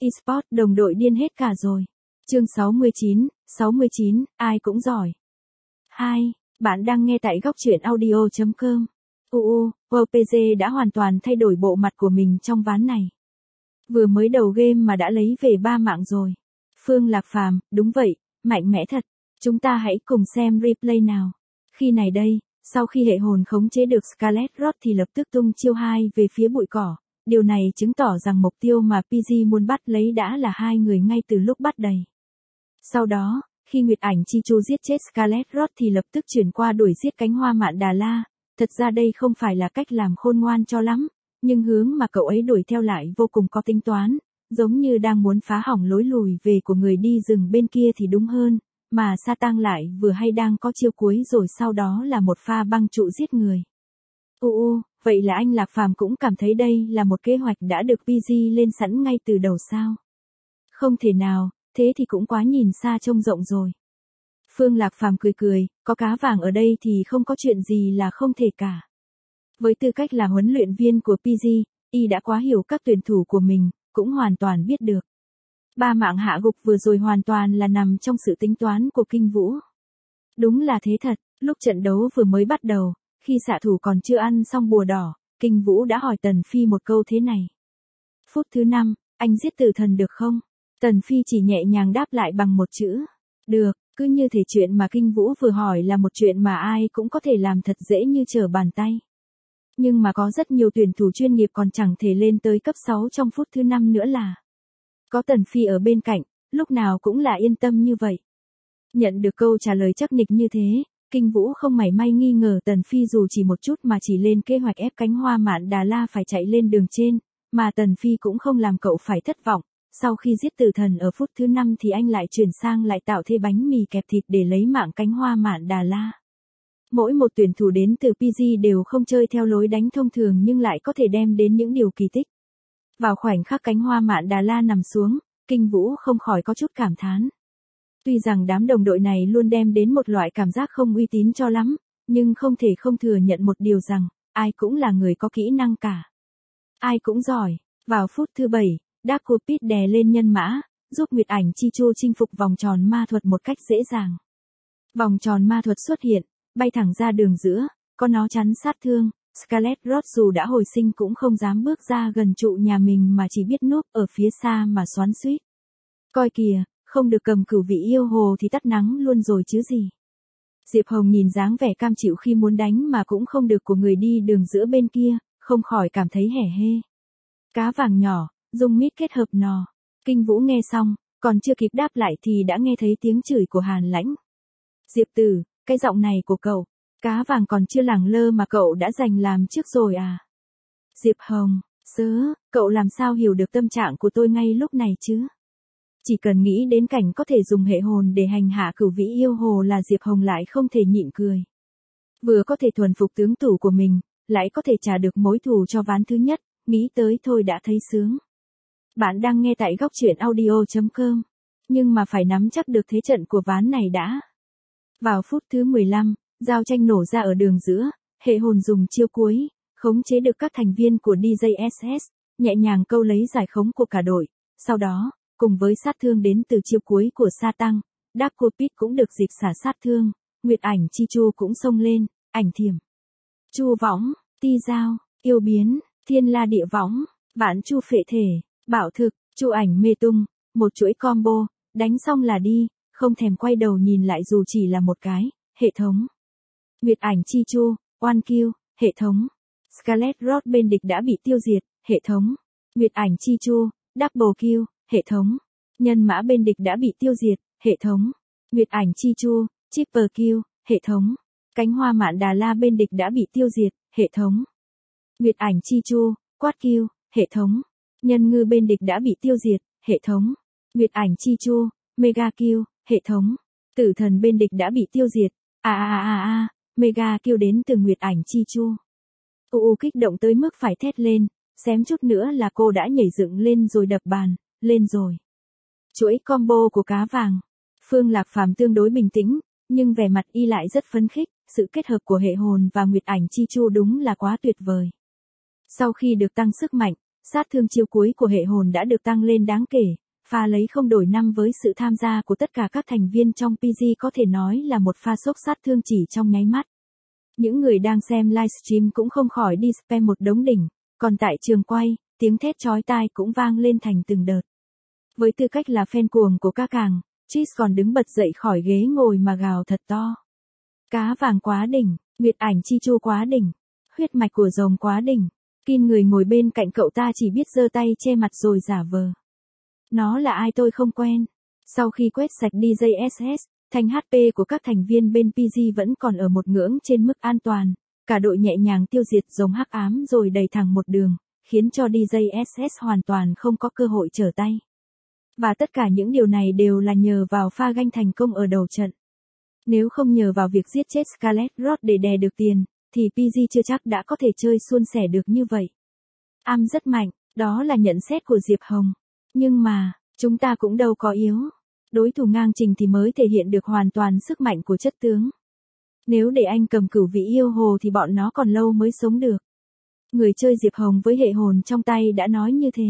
eSports đồng đội điên hết cả rồi. Chương 69, ai cũng giỏi. 2. Bạn đang nghe tại góc truyện audio.com. PG đã hoàn toàn thay đổi bộ mặt của mình trong ván này. Vừa mới đầu game mà đã lấy về 3 mạng rồi. Phương Lạc Phàm, đúng vậy, mạnh mẽ thật. Chúng ta hãy cùng xem replay nào. Khi này đây, sau khi hệ hồn khống chế được Scarlet Rot thì lập tức tung chiêu 2 về phía bụi cỏ. Điều này chứng tỏ rằng mục tiêu mà PG muốn bắt lấy đã là hai người ngay từ lúc bắt đầy. Sau đó, khi Nguyệt Ảnh Chi Chu giết chết Scarlet Rot thì lập tức chuyển qua đuổi giết cánh hoa mạn Đà La. Thật ra đây không phải là cách làm khôn ngoan cho lắm, nhưng hướng mà cậu ấy đuổi theo lại vô cùng có tính toán, giống như đang muốn phá hỏng lối lùi về của người đi rừng bên kia thì đúng hơn, mà Sa Tăng lại vừa hay đang có chiêu cuối rồi sau đó là một pha băng trụ giết người. Vậy là anh Lạc Phàm cũng cảm thấy đây là một kế hoạch đã được PG lên sẵn ngay từ đầu sao? Không thể nào, thế thì cũng quá nhìn xa trông rộng rồi. Phương Lạc Phàm cười, có cá vàng ở đây thì không có chuyện gì là không thể cả. Với tư cách là huấn luyện viên của PG, y đã quá hiểu các tuyển thủ của mình, cũng hoàn toàn biết được. 3 mạng hạ gục vừa rồi hoàn toàn là nằm trong sự tính toán của Kinh Vũ. Đúng là thế thật, lúc trận đấu vừa mới bắt đầu, khi xạ thủ còn chưa ăn xong bùa đỏ, Kinh Vũ đã hỏi Tần Phi một câu thế này. Phút thứ 5, anh giết tử thần được không? Tần Phi chỉ nhẹ nhàng đáp lại bằng một chữ. Được, cứ như thể chuyện mà Kinh Vũ vừa hỏi là một chuyện mà ai cũng có thể làm thật dễ như trở bàn tay. Nhưng mà có rất nhiều tuyển thủ chuyên nghiệp còn chẳng thể lên tới cấp 6 trong phút thứ 5 nữa là. Có Tần Phi ở bên cạnh, lúc nào cũng là yên tâm như vậy. Nhận được câu trả lời chắc nịch như thế, Kinh Vũ không mảy may nghi ngờ Tần Phi dù chỉ một chút mà chỉ lên kế hoạch ép cánh hoa mạn Đà La phải chạy lên đường trên, mà Tần Phi cũng không làm cậu phải thất vọng. Sau khi giết tử thần ở phút thứ 5 thì anh lại chuyển sang lại tạo thế bánh mì kẹp thịt để lấy mạng cánh hoa mạn Đà La. Mỗi một tuyển thủ đến từ PG đều không chơi theo lối đánh thông thường nhưng lại có thể đem đến những điều kỳ tích. Vào khoảnh khắc cánh hoa mạn Đà La nằm xuống, Kinh Vũ không khỏi có chút cảm thán. Tuy rằng đám đồng đội này luôn đem đến một loại cảm giác không uy tín cho lắm, nhưng không thể không thừa nhận một điều rằng, ai cũng là người có kỹ năng cả. Ai cũng giỏi. Vào phút thứ 7, Dark Cupid đè lên nhân mã, giúp Nguyệt Ảnh Chi Chu chinh phục vòng tròn ma thuật một cách dễ dàng. Vòng tròn ma thuật xuất hiện, bay thẳng ra đường giữa, có nó chắn sát thương, Scarlet Rot dù đã hồi sinh cũng không dám bước ra gần trụ nhà mình mà chỉ biết núp ở phía xa mà xoắn xuýt. Coi kìa, không được cầm cửu vị yêu hồ thì tắt nắng luôn rồi chứ gì. Diệp Hồng nhìn dáng vẻ cam chịu khi muốn đánh mà cũng không được của người đi đường giữa bên kia, không khỏi cảm thấy hẻ hê. Cá vàng nhỏ, dùng mít kết hợp nò. Kinh Vũ nghe xong, còn chưa kịp đáp lại thì đã nghe thấy tiếng chửi của Hàn Lãnh. Diệp Tử, cái giọng này của cậu, cá vàng còn chưa lẳng lơ mà cậu đã giành làm trước rồi à? Diệp Hồng, cậu làm sao hiểu được tâm trạng của tôi ngay lúc này chứ? Chỉ cần nghĩ đến cảnh có thể dùng hệ hồn để hành hạ cửu vĩ yêu hồ là Diệp Hồng lại không thể nhịn cười. Vừa có thể thuần phục tướng tủ của mình, lại có thể trả được mối thù cho ván thứ nhất, nghĩ tới thôi đã thấy sướng. Bạn đang nghe tại góc truyện audio.com, nhưng mà phải nắm chắc được thế trận của ván này đã. Vào phút thứ 15, giao tranh nổ ra ở đường giữa, hệ hồn dùng chiêu cuối, khống chế được các thành viên của DJSS, nhẹ nhàng câu lấy giải khống của cả đội. Sau đó, cùng với sát thương đến từ chiêu cuối của Sa Tăng, Dark Cupid cũng được dịp xả sát thương, Nguyệt Ảnh Chi Chu cũng xông lên, ảnh thiểm, chu võng, ti dao, yêu biến, thiên la địa võng, vạn chu phệ thể, bảo thực, chu ảnh mê tung, một chuỗi combo, đánh xong là đi, không thèm quay đầu nhìn lại dù chỉ là một cái, hệ thống. Nguyệt Ảnh Chi Chu, one kill, hệ thống. Scarlet Rot bên địch đã bị tiêu diệt, hệ thống. Nguyệt Ảnh Chi Chu, double kill, hệ thống. Nhân mã bên địch đã bị tiêu diệt, hệ thống. Nguyệt Ảnh Chi Chu, triple kill, hệ thống. Cánh hoa mạn Đà La bên địch đã bị tiêu diệt, hệ thống. Nguyệt Ảnh Chi Chu, quad kill, hệ thống. Nhân ngư bên địch đã bị tiêu diệt, hệ thống. Nguyệt Ảnh Chi Chu, mega kill, hệ thống. Tử thần bên địch đã bị tiêu diệt. Mega kill đến từ Nguyệt Ảnh Chi Chu. Kích động tới mức phải thét lên, xém chút nữa là cô đã nhảy dựng lên rồi đập bàn, lên rồi. Chuỗi combo của cá vàng. Phương Lạc Phàm tương đối bình tĩnh, nhưng vẻ mặt y lại rất phấn khích, sự kết hợp của hệ hồn và Nguyệt Ảnh Chi Chu đúng là quá tuyệt vời. Sau khi được tăng sức mạnh, sát thương chiêu cuối của hệ hồn đã được tăng lên đáng kể, pha lấy không đổi năm với sự tham gia của tất cả các thành viên trong PG có thể nói là một pha sốc sát thương chỉ trong nháy mắt. Những người đang xem livestream cũng không khỏi đi spam một đống đỉnh, còn tại trường quay, tiếng thét chói tai cũng vang lên thành từng đợt. Với tư cách là fan cuồng của ca càng, Trish còn đứng bật dậy khỏi ghế ngồi mà gào thật to. Cá vàng quá đỉnh, Nguyệt Ảnh Chi Chu quá đỉnh, huyết mạch của rồng quá đỉnh. Kin người ngồi bên cạnh cậu ta chỉ biết giơ tay che mặt rồi giả vờ. Nó là ai tôi không quen. Sau khi quét sạch DJSS, thanh HP của các thành viên bên PG vẫn còn ở một ngưỡng trên mức an toàn. Cả đội nhẹ nhàng tiêu diệt rồng hắc ám rồi đẩy thẳng một đường, khiến cho DJSS hoàn toàn không có cơ hội trở tay. Và tất cả những điều này đều là nhờ vào pha ganh thành công ở đầu trận. Nếu không nhờ vào việc giết chết Scarlet Rot để đè được tiền, thì PG chưa chắc đã có thể chơi suôn sẻ được như vậy. Am rất mạnh, đó là nhận xét của Diệp Hồng. Nhưng mà, chúng ta cũng đâu có yếu. Đối thủ ngang trình thì mới thể hiện được hoàn toàn sức mạnh của chất tướng. Nếu để anh cầm cửu vĩ yêu hồ thì bọn nó còn lâu mới sống được. Người chơi Diệp Hồng với hệ hồn trong tay đã nói như thế.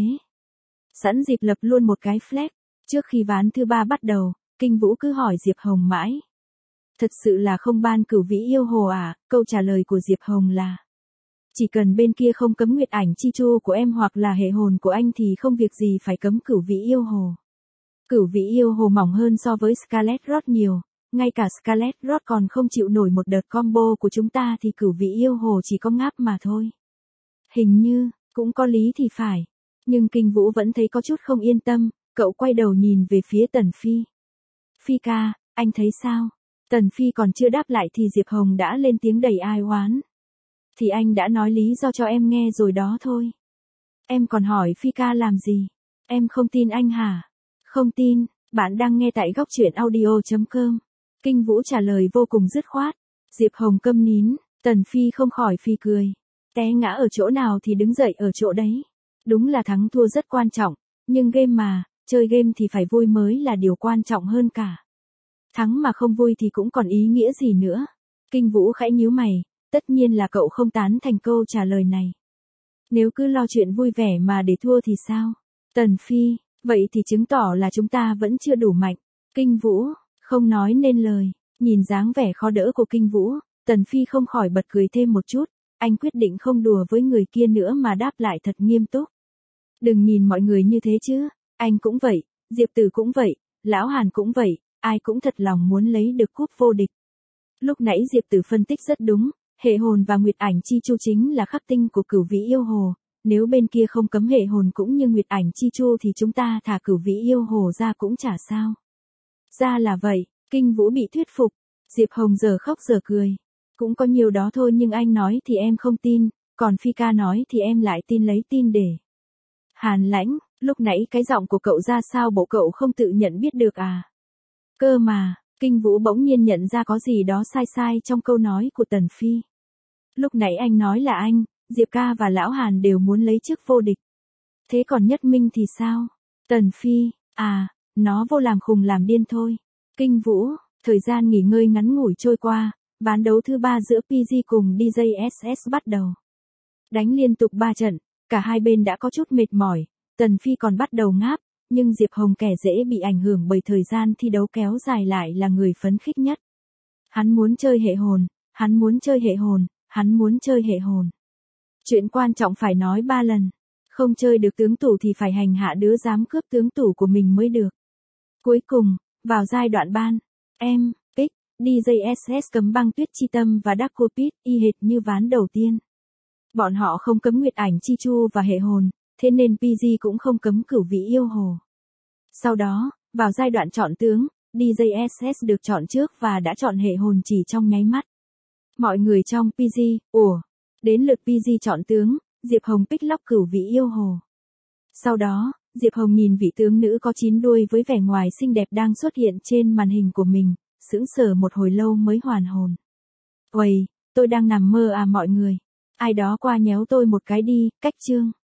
Sẵn dịp lập luôn một cái flag. Trước khi ván thứ 3 bắt đầu, Kinh Vũ cứ hỏi Diệp Hồng mãi. Thật sự là không ban cửu vĩ yêu hồ à? Câu trả lời của Diệp Hồng là chỉ cần bên kia không cấm Nguyệt Ảnh Chi Chu của em hoặc là hệ hồn của anh thì không việc gì phải cấm cửu vĩ yêu hồ. Cửu vĩ yêu hồ mỏng hơn so với Scarlet Rot nhiều, ngay cả Scarlet Rot còn không chịu nổi một đợt combo của chúng ta thì cửu vĩ yêu hồ chỉ có ngáp mà thôi. Hình như, cũng có lý thì phải. Nhưng Kinh Vũ vẫn thấy có chút không yên tâm, cậu quay đầu nhìn về phía Tần Phi. Phi ca, anh thấy sao? Tần Phi còn chưa đáp lại thì Diệp Hồng đã lên tiếng đầy ai oán. Thì anh đã nói lý do cho em nghe rồi đó thôi. Em còn hỏi Phi ca làm gì? Em không tin anh hả? Không tin, bạn đang nghe tại góc truyện audio.com. Kinh Vũ trả lời vô cùng dứt khoát. Diệp Hồng câm nín, Tần Phi không khỏi phì cười. Té ngã ở chỗ nào thì đứng dậy ở chỗ đấy. Đúng là thắng thua rất quan trọng, nhưng game mà, chơi game thì phải vui mới là điều quan trọng hơn cả. Thắng mà không vui thì cũng còn ý nghĩa gì nữa. Kinh Vũ khẽ nhíu mày, tất nhiên là cậu không tán thành câu trả lời này. Nếu cứ lo chuyện vui vẻ mà để thua thì sao? Tần Phi, vậy thì chứng tỏ là chúng ta vẫn chưa đủ mạnh. Kinh Vũ, không nói nên lời, nhìn dáng vẻ khó đỡ của Kinh Vũ, Tần Phi không khỏi bật cười thêm một chút, anh quyết định không đùa với người kia nữa mà đáp lại thật nghiêm túc. Đừng nhìn mọi người như thế chứ, anh cũng vậy, Diệp Tử cũng vậy, Lão Hàn cũng vậy, ai cũng thật lòng muốn lấy được cúp vô địch. Lúc nãy Diệp Tử phân tích rất đúng, hệ hồn và Nguyệt Ảnh Chi Chu chính là khắc tinh của cửu vĩ yêu hồ, nếu bên kia không cấm hệ hồn cũng như Nguyệt Ảnh Chi Chu thì chúng ta thả cửu vĩ yêu hồ ra cũng chả sao. Ra là vậy, Kinh Vũ bị thuyết phục, Diệp Hồng giờ khóc giờ cười. Cũng có nhiều đó thôi nhưng anh nói thì em không tin, còn Phi ca nói thì em lại tin lấy tin để. Hàn Lãnh, lúc nãy cái giọng của cậu ra sao bộ cậu không tự nhận biết được à? Cơ mà, Kinh Vũ bỗng nhiên nhận ra có gì đó sai sai trong câu nói của Tần Phi. Lúc nãy anh nói là anh, Diệp ca và Lão Hàn đều muốn lấy chức vô địch. Thế còn Nhất Minh thì sao? Tần Phi, à, nó vô làm khùng làm điên thôi. Kinh Vũ, thời gian nghỉ ngơi ngắn ngủi trôi qua, ván đấu thứ 3 giữa PG cùng DJSS bắt đầu. Đánh liên tục 3 trận, cả hai bên đã có chút mệt mỏi, Tần Phi còn bắt đầu ngáp, nhưng Diệp Hồng kẻ dễ bị ảnh hưởng bởi thời gian thi đấu kéo dài lại là người phấn khích nhất. Hắn muốn chơi hệ hồn, hắn muốn chơi hệ hồn, hắn muốn chơi hệ hồn. Chuyện quan trọng phải nói 3 lần. Không chơi được tướng tủ thì phải hành hạ đứa dám cướp tướng tủ của mình mới được. Cuối cùng, vào giai đoạn ban, em, Pick, DJSS cấm băng tuyết chi tâm và Darko Pit y hệt như ván đầu tiên. Bọn họ không cấm Nguyệt Ảnh Chi Chu và hệ hồn, thế nên PG cũng không cấm cửu vĩ yêu hồ. Sau đó, vào giai đoạn chọn tướng, DJSS được chọn trước và đã chọn hệ hồn chỉ trong nháy mắt. Mọi người trong PG, đến lượt PG chọn tướng, Diệp Hồng pick lock cửu vĩ yêu hồ. Sau đó, Diệp Hồng nhìn vị tướng nữ có 9 đuôi với vẻ ngoài xinh đẹp đang xuất hiện trên màn hình của mình, sững sờ một hồi lâu mới hoàn hồn. Uầy, tôi đang nằm mơ à mọi người. Ai đó qua nhéo tôi một cái đi, cách chương.